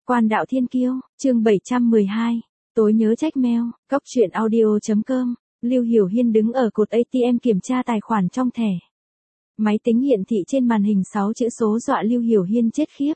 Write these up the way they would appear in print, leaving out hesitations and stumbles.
Quan đạo thiên kiêu, chương 712, tối nhớ trách mail, cóc truyện audio.com, Lưu Hiểu Hiên đứng ở cột ATM kiểm tra tài khoản trong thẻ. Máy tính hiển thị trên màn hình 6 chữ số dọa Lưu Hiểu Hiên chết khiếp.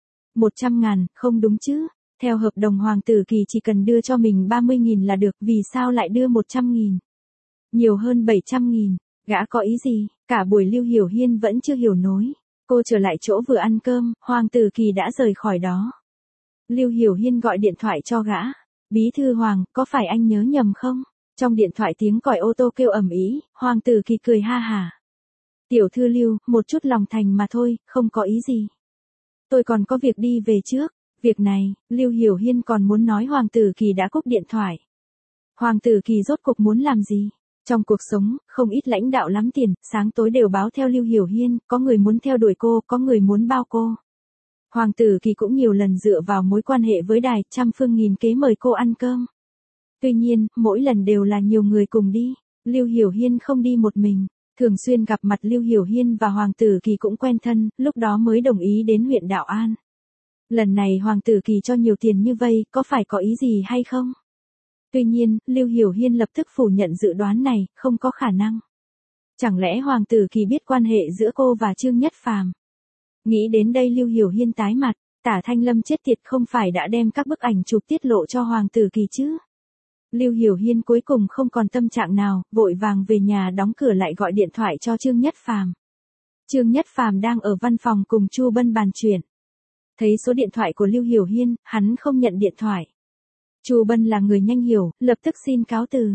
100.000, không đúng chứ, theo hợp đồng Hoàng Tử Kỳ chỉ cần đưa cho mình 30.000 là được, vì sao lại đưa 100.000? Nhiều hơn 700.000, gã có ý gì? Cả buổi Lưu Hiểu Hiên vẫn chưa hiểu nối. Cô trở lại chỗ vừa ăn cơm, Hoàng Tử Kỳ đã rời khỏi đó. Lưu Hiểu Hiên gọi điện thoại cho gã. Bí thư Hoàng, có phải anh nhớ nhầm không? Trong điện thoại tiếng còi ô tô kêu ầm ĩ, Hoàng Tử Kỳ cười ha hả. Tiểu thư Lưu, một chút lòng thành mà thôi, không có ý gì. Tôi còn có việc đi về trước. Việc này, Lưu Hiểu Hiên còn muốn nói Hoàng Tử Kỳ đã cúp điện thoại. Hoàng Tử Kỳ rốt cuộc muốn làm gì? Trong cuộc sống, không ít lãnh đạo lắm tiền, sáng tối đều báo theo Lưu Hiểu Hiên, có người muốn theo đuổi cô, có người muốn bao cô. Hoàng Tử Kỳ cũng nhiều lần dựa vào mối quan hệ với đài, trăm phương nghìn kế mời cô ăn cơm. Tuy nhiên, mỗi lần đều là nhiều người cùng đi, Lưu Hiểu Hiên không đi một mình. Thường xuyên gặp mặt Lưu Hiểu Hiên và Hoàng Tử Kỳ cũng quen thân, lúc đó mới đồng ý đến huyện Đạo An. Lần này Hoàng Tử Kỳ cho nhiều tiền như vậy, có phải có ý gì hay không? Tuy nhiên, Lưu Hiểu Hiên lập tức phủ nhận dự đoán này, không có khả năng. Chẳng lẽ Hoàng Tử Kỳ biết quan hệ giữa cô và Trương Nhất Phàm? Nghĩ đến đây Lưu Hiểu Hiên tái mặt, Tả Thanh Lâm chết tiệt không phải đã đem các bức ảnh chụp tiết lộ cho Hoàng Tử Kỳ chứ? Lưu Hiểu Hiên cuối cùng không còn tâm trạng nào, vội vàng về nhà đóng cửa lại gọi điện thoại cho Trương Nhất Phàm. Trương Nhất Phàm đang ở văn phòng cùng Chu Bân bàn chuyện. Thấy số điện thoại của Lưu Hiểu Hiên, hắn không nhận điện thoại. Chu Bân là người nhanh hiểu, lập tức xin cáo từ.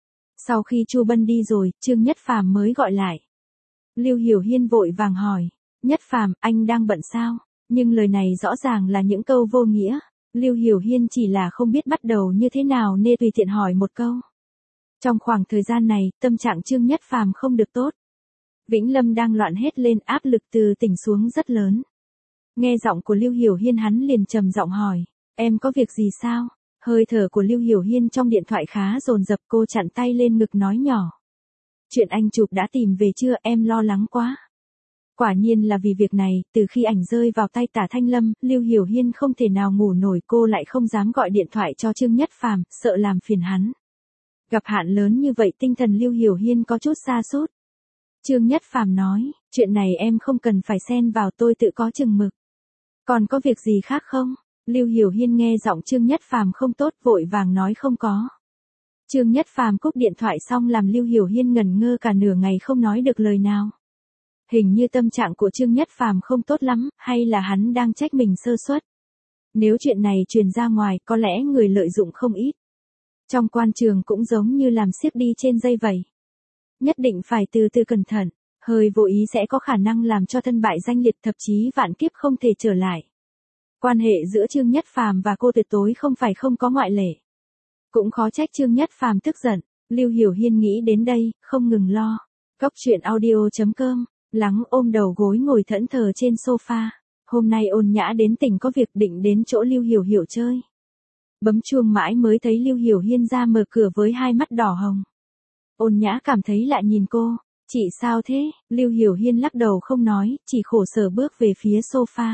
Sau khi Chu Bân đi rồi, Trương Nhất Phàm mới gọi lại. Lưu Hiểu Hiên vội vàng hỏi, Nhất Phàm, anh đang bận sao? Nhưng lời này rõ ràng là những câu vô nghĩa. Lưu Hiểu Hiên chỉ là không biết bắt đầu như thế nào nên tùy tiện hỏi một câu. Trong khoảng thời gian này, tâm trạng Trương Nhất Phàm không được tốt. Vĩnh Lâm đang loạn hết lên, áp lực từ tỉnh xuống rất lớn. Nghe giọng của Lưu Hiểu Hiên hắn liền trầm giọng hỏi, em có việc gì sao? Hơi thở của Lưu Hiểu Hiên trong điện thoại khá dồn dập, cô chặn tay lên ngực nói nhỏ. Chuyện anh chụp đã tìm về chưa, em lo lắng quá. Quả nhiên là vì việc này, từ khi ảnh rơi vào tay Tả Thanh Lâm, Lưu Hiểu Hiên không thể nào ngủ nổi, cô lại không dám gọi điện thoại cho Trương Nhất Phàm, sợ làm phiền hắn. Gặp hạn lớn như vậy tinh thần Lưu Hiểu Hiên có chút sa sút. Trương Nhất Phàm nói, chuyện này em không cần phải xen vào, tôi tự có chừng mực. Còn có việc gì khác không? Lưu Hiểu Hiên nghe giọng Trương Nhất Phàm không tốt, vội vàng nói không có. Trương Nhất Phàm cúp điện thoại xong làm Lưu Hiểu Hiên ngẩn ngơ cả nửa ngày không nói được lời nào. Hình như tâm trạng của Trương Nhất Phàm không tốt lắm, hay là hắn đang trách mình sơ suất. Nếu chuyện này truyền ra ngoài, có lẽ người lợi dụng không ít. Trong quan trường cũng giống như làm xiếc đi trên dây vậy. Nhất định phải từ từ cẩn thận, hơi vô ý sẽ có khả năng làm cho thân bại danh liệt, thậm chí vạn kiếp không thể trở lại. Quan hệ giữa Trương Nhất Phàm và cô tuyệt đối không phải không có ngoại lệ. Cũng khó trách Trương Nhất Phàm tức giận. Lưu Hiểu Hiên nghĩ đến đây, không ngừng lo. Cóc truyện audio.com, lắng ôm đầu gối ngồi thẫn thờ trên sofa. Hôm nay Ôn Nhã đến tỉnh có việc, định đến chỗ Lưu Hiểu Hiểu chơi. Bấm chuông mãi mới thấy Lưu Hiểu Hiên ra mở cửa với hai mắt đỏ hồng. Ôn Nhã cảm thấy lạ nhìn cô. Chị sao thế? Lưu Hiểu Hiên lắc đầu không nói, chỉ khổ sở bước về phía sofa.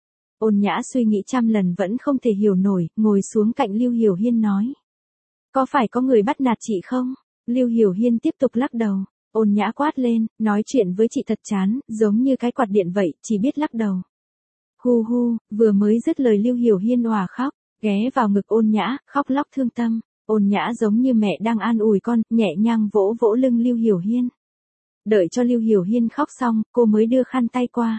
Ôn Nhã suy nghĩ trăm lần vẫn không thể hiểu nổi, ngồi xuống cạnh Lưu Hiểu Hiên nói. Có phải có người bắt nạt chị không? Lưu Hiểu Hiên tiếp tục lắc đầu. Ôn Nhã quát lên, nói chuyện với chị thật chán, giống như cái quạt điện vậy, chỉ biết lắc đầu. Hu hu, vừa mới dứt lời Lưu Hiểu Hiên òa khóc, ghé vào ngực Ôn Nhã, khóc lóc thương tâm. Ôn Nhã giống như mẹ đang an ủi con, nhẹ nhàng vỗ vỗ lưng Lưu Hiểu Hiên. Đợi cho Lưu Hiểu Hiên khóc xong, cô mới đưa khăn tay qua.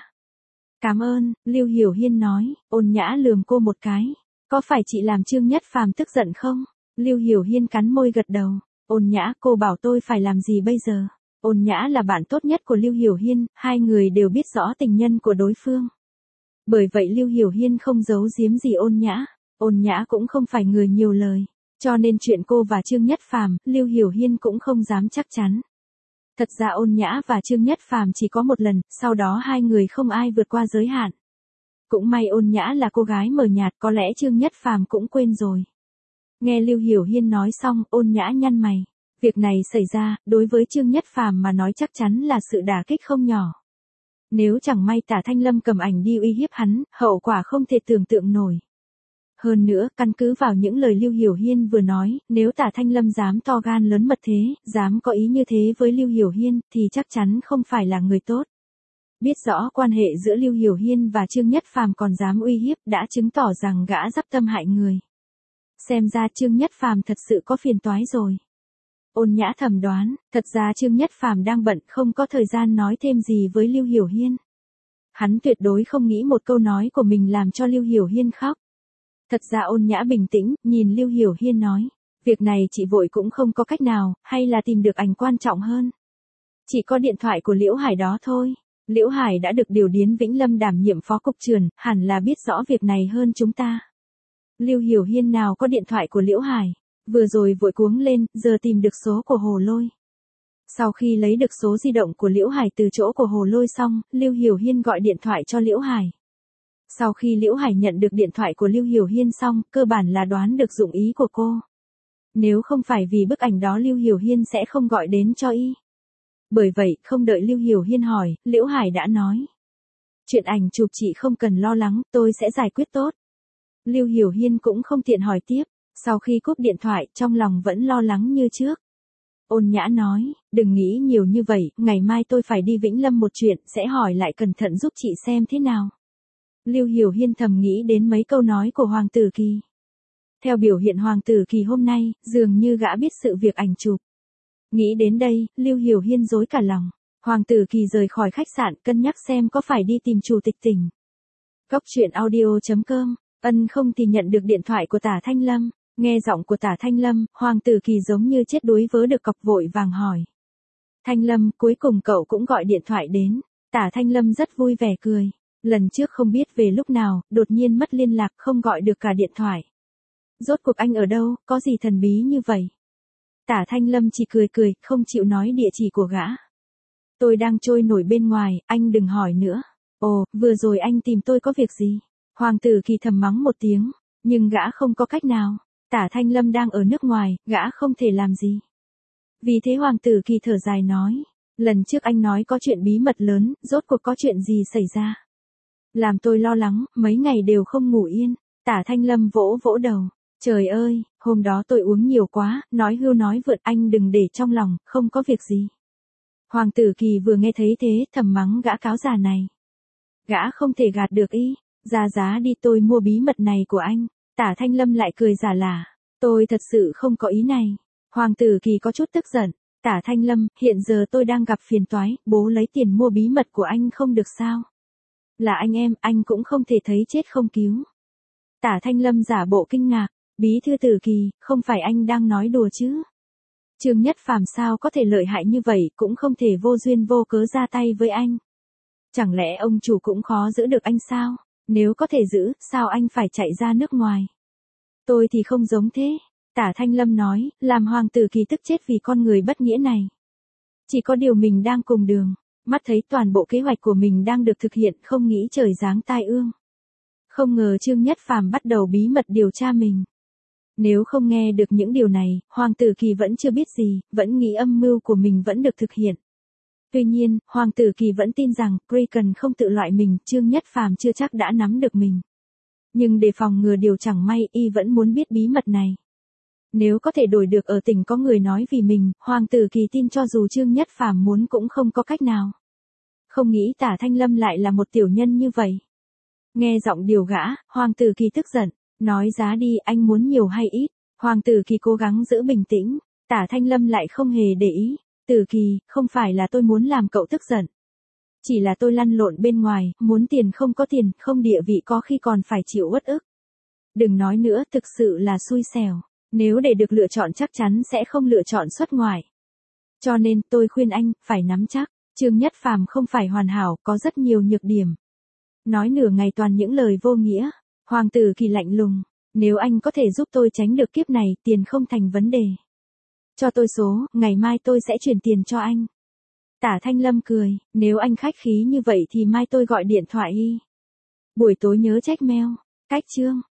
Cảm ơn, Lưu Hiểu Hiên nói. Ôn Nhã lườm cô một cái. Có phải chị làm Trương Nhất Phàm tức giận không? Lưu Hiểu Hiên cắn môi gật đầu. Ôn Nhã, cô bảo tôi phải làm gì bây giờ? Ôn Nhã là bạn tốt nhất của Lưu Hiểu Hiên, hai người đều biết rõ tình nhân của đối phương. Bởi vậy Lưu Hiểu Hiên không giấu giếm gì Ôn Nhã. Ôn Nhã cũng không phải người nhiều lời. Cho nên chuyện cô và Trương Nhất Phàm, Lưu Hiểu Hiên cũng không dám chắc chắn. Thật ra Ôn Nhã và Trương Nhất Phàm chỉ có một lần, sau đó hai người không ai vượt qua giới hạn. Cũng may Ôn Nhã là cô gái mờ nhạt, có lẽ Trương Nhất Phàm cũng quên rồi. Nghe Lưu Hiểu Hiên nói xong, Ôn Nhã nhăn mày. Việc này xảy ra, đối với Trương Nhất Phàm mà nói chắc chắn là sự đả kích không nhỏ. Nếu chẳng may Tả Thanh Lâm cầm ảnh đi uy hiếp hắn, hậu quả không thể tưởng tượng nổi. Hơn nữa, căn cứ vào những lời Lưu Hiểu Hiên vừa nói, nếu Tả Thanh Lâm dám to gan lớn mật thế, dám có ý như thế với Lưu Hiểu Hiên, thì chắc chắn không phải là người tốt. Biết rõ quan hệ giữa Lưu Hiểu Hiên và Trương Nhất Phàm còn dám uy hiếp, đã chứng tỏ rằng gã dắp tâm hại người. Xem ra Trương Nhất Phàm thật sự có phiền toái rồi. Ôn Nhã thầm đoán, thật ra Trương Nhất Phàm đang bận, không có thời gian nói thêm gì với Lưu Hiểu Hiên. Hắn tuyệt đối không nghĩ một câu nói của mình làm cho Lưu Hiểu Hiên khóc. Thật ra Ôn Nhã bình tĩnh, nhìn Lưu Hiểu Hiên nói, việc này chị vội cũng không có cách nào, hay là tìm được ảnh quan trọng hơn. Chỉ có điện thoại của Liễu Hải đó thôi. Liễu Hải đã được điều đến Vĩnh Lâm đảm nhiệm phó cục trưởng, hẳn là biết rõ việc này hơn chúng ta. Lưu Hiểu Hiên nào có điện thoại của Liễu Hải, vừa rồi vội cuống lên, giờ tìm được số của Hồ Lôi. Sau khi lấy được số di động của Liễu Hải từ chỗ của Hồ Lôi xong, Lưu Hiểu Hiên gọi điện thoại cho Liễu Hải. Sau khi Liễu Hải nhận được điện thoại của Lưu Hiểu Hiên xong, cơ bản là đoán được dụng ý của cô. Nếu không phải vì bức ảnh đó Lưu Hiểu Hiên sẽ không gọi đến cho y. Bởi vậy, không đợi Lưu Hiểu Hiên hỏi, Liễu Hải đã nói. Chuyện ảnh chụp chị không cần lo lắng, tôi sẽ giải quyết tốt. Lưu Hiểu Hiên cũng không tiện hỏi tiếp, sau khi cúp điện thoại, trong lòng vẫn lo lắng như trước. Ôn Nhã nói, đừng nghĩ nhiều như vậy, ngày mai tôi phải đi Vĩnh Lâm một chuyện, sẽ hỏi lại cẩn thận giúp chị xem thế nào. Lưu Hiểu Hiên thầm nghĩ đến mấy câu nói của Hoàng Tử Kỳ. Theo biểu hiện Hoàng Tử Kỳ hôm nay, dường như gã biết sự việc ảnh chụp. Nghĩ đến đây, Lưu Hiểu Hiên rối cả lòng. Hoàng Tử Kỳ rời khỏi khách sạn, cân nhắc xem có phải đi tìm chủ tịch tỉnh. Cốc truyện audio.com, ân không thì nhận được điện thoại của Tả Thanh Lâm. Nghe giọng của Tả Thanh Lâm, Hoàng Tử Kỳ giống như chết đuối vớ được cọc, vội vàng hỏi. Thanh Lâm, cuối cùng cậu cũng gọi điện thoại đến. Tả Thanh Lâm rất vui vẻ cười. Lần trước không biết về lúc nào, đột nhiên mất liên lạc, không gọi được cả điện thoại. Rốt cuộc anh ở đâu, có gì thần bí như vậy? Tả Thanh Lâm chỉ cười cười, không chịu nói địa chỉ của gã. Tôi đang trôi nổi bên ngoài, anh đừng hỏi nữa. Ồ, vừa rồi anh tìm tôi có việc gì? Hoàng Tử Kỳ thầm mắng một tiếng, nhưng gã không có cách nào. Tả Thanh Lâm đang ở nước ngoài, gã không thể làm gì. Vì thế Hoàng Tử Kỳ thở dài nói, lần trước anh nói có chuyện bí mật lớn, rốt cuộc có chuyện gì xảy ra? Làm tôi lo lắng, mấy ngày đều không ngủ yên. Tả Thanh Lâm vỗ vỗ đầu. Trời ơi, hôm đó tôi uống nhiều quá, nói hưu nói vượt, anh đừng để trong lòng, không có việc gì. Hoàng Tử Kỳ vừa nghe thấy thế, thầm mắng gã cáo già này. Gã không thể gạt được ý, ra giá đi, tôi mua bí mật này của anh. Tả Thanh Lâm lại cười giả lả, tôi thật sự không có ý này. Hoàng Tử Kỳ có chút tức giận. Tả Thanh Lâm, hiện giờ tôi đang gặp phiền toái, bố lấy tiền mua bí mật của anh không được sao? Là anh em, anh cũng không thể thấy chết không cứu. Tả Thanh Lâm giả bộ kinh ngạc, Bí thư Tử Kỳ, không phải anh đang nói đùa chứ? Trương Nhất Phàm sao có thể lợi hại như vậy, cũng không thể vô duyên vô cớ ra tay với anh. Chẳng lẽ ông chủ cũng khó giữ được anh sao? Nếu có thể giữ, sao anh phải chạy ra nước ngoài? Tôi thì không giống thế. Tả Thanh Lâm nói, làm Hoàng Tử Kỳ tức chết vì con người bất nghĩa này. Chỉ có điều mình đang cùng đường, mắt thấy toàn bộ kế hoạch của mình đang được thực hiện, không nghĩ trời giáng tai ương. Không ngờ Trương Nhất Phàm bắt đầu bí mật điều tra mình. Nếu không nghe được những điều này, Hoàng Tử Kỳ vẫn chưa biết gì, vẫn nghĩ âm mưu của mình vẫn được thực hiện. Tuy nhiên, Hoàng Tử Kỳ vẫn tin rằng, Kraken không tự loại mình, Trương Nhất Phàm chưa chắc đã nắm được mình. Nhưng để phòng ngừa điều chẳng may, y vẫn muốn biết bí mật này. Nếu có thể đổi được ở tỉnh có người nói vì mình, Hoàng Tử Kỳ tin cho dù Trương Nhất Phàm muốn cũng không có cách nào. Không nghĩ Tả Thanh Lâm lại là một tiểu nhân như vậy. Nghe giọng điều gã, Hoàng Tử Kỳ tức giận, nói giá đi, anh muốn nhiều hay ít? Hoàng Tử Kỳ cố gắng giữ bình tĩnh, Tả Thanh Lâm lại không hề để ý. Tử Kỳ, không phải là tôi muốn làm cậu tức giận. Chỉ là tôi lăn lộn bên ngoài, muốn tiền không có tiền, không địa vị có khi còn phải chịu uất ức. Đừng nói nữa, thực sự là xui xẻo. Nếu để được lựa chọn chắc chắn sẽ không lựa chọn xuất ngoại. Cho nên tôi khuyên anh, phải nắm chắc. Trương Nhất Phàm không phải hoàn hảo, có rất nhiều nhược điểm. Nói nửa ngày toàn những lời vô nghĩa. Hoàng Tử Kỳ lạnh lùng. Nếu anh có thể giúp tôi tránh được kiếp này, tiền không thành vấn đề. Cho tôi số, ngày mai tôi sẽ chuyển tiền cho anh. Tả Thanh Lâm cười, nếu anh khách khí như vậy thì mai tôi gọi điện thoại y. Buổi tối nhớ check mail. Cách chương.